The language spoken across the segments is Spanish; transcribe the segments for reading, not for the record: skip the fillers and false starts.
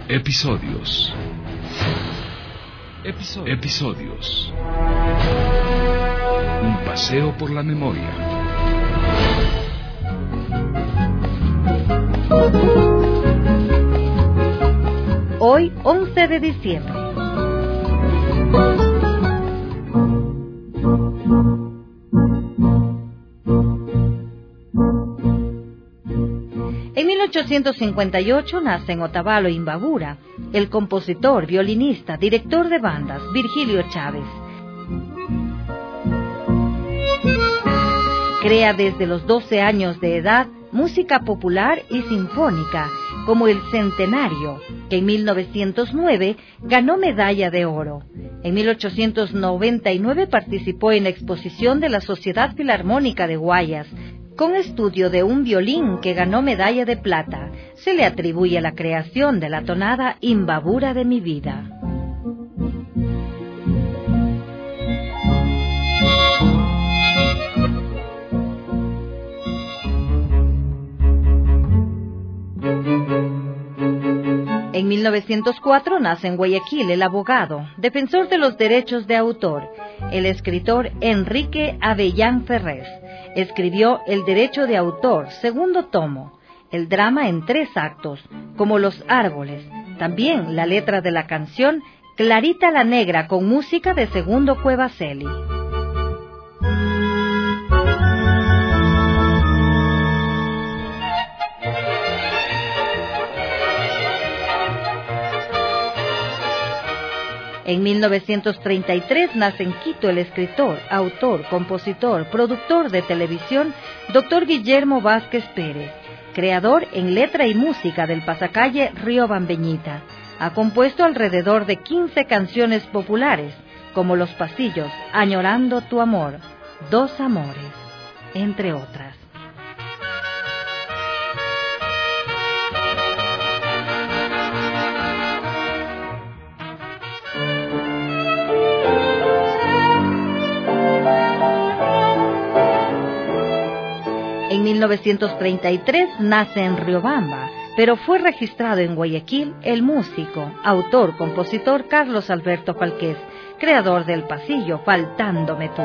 Episodios. Un paseo por la memoria. Hoy, 11 de diciembre. En 1858 nace en Otavalo, Imbabura, el compositor, violinista, director de bandas, Virgilio Chávez. Crea desde los 12 años de edad música popular y sinfónica, como El Centenario, que en 1909 ganó medalla de oro. En 1899 participó en la exposición de la Sociedad Filarmónica de Guayas, con estudio de un violín que ganó medalla de plata. Se le atribuye la creación de la tonada Imbabura de mi vida. En 1904 nace en Guayaquil el abogado, defensor de los derechos de autor, el escritor Enrique Avellán Ferrés. Escribió El derecho de autor, segundo tomo, el drama en 3 actos, como Los árboles, también la letra de la canción Clarita la Negra, con música de Segundo Cuevaceli. En 1933 nace en Quito el escritor, autor, compositor, productor de televisión, Dr. Guillermo Vázquez Pérez, creador en letra y música del pasacalle Río Bambeñita. Ha compuesto alrededor de 15 canciones populares, como Los Pasillos, Añorando tu amor, Dos amores, entre otras. En 1933 nace en Riobamba, pero fue registrado en Guayaquil el músico, autor, compositor Carlos Alberto Falqués, creador del pasillo Faltándome tú.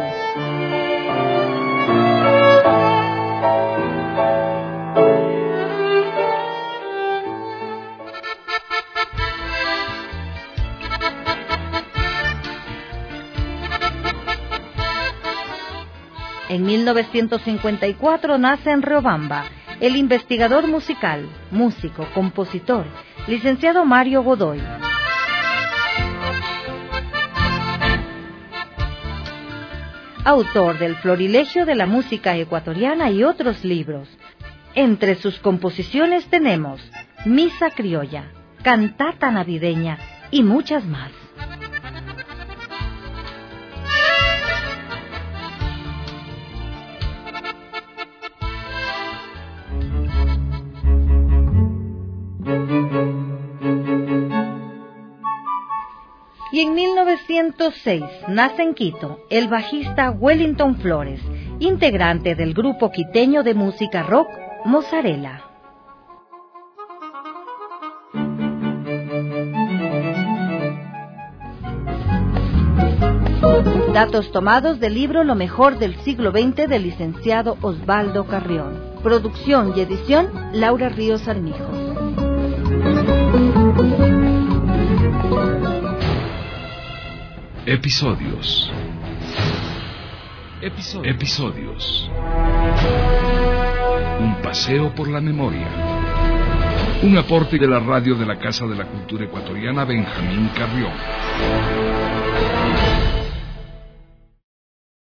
En 1954 nace en Riobamba el investigador musical, músico, compositor, licenciado Mario Godoy. Autor del Florilegio de la música ecuatoriana y otros libros. Entre sus composiciones tenemos Misa criolla, Cantata navideña y muchas más. Y en 1906 nace en Quito el bajista Wellington Flores, integrante del grupo quiteño de música rock Mozzarella. Datos tomados del libro Lo mejor del siglo XX del licenciado Osvaldo Carrión. Producción y edición Laura Ríos Armijo. Episodios. Un paseo por la memoria. Un aporte de la radio de la Casa de la Cultura Ecuatoriana Benjamín Carrión.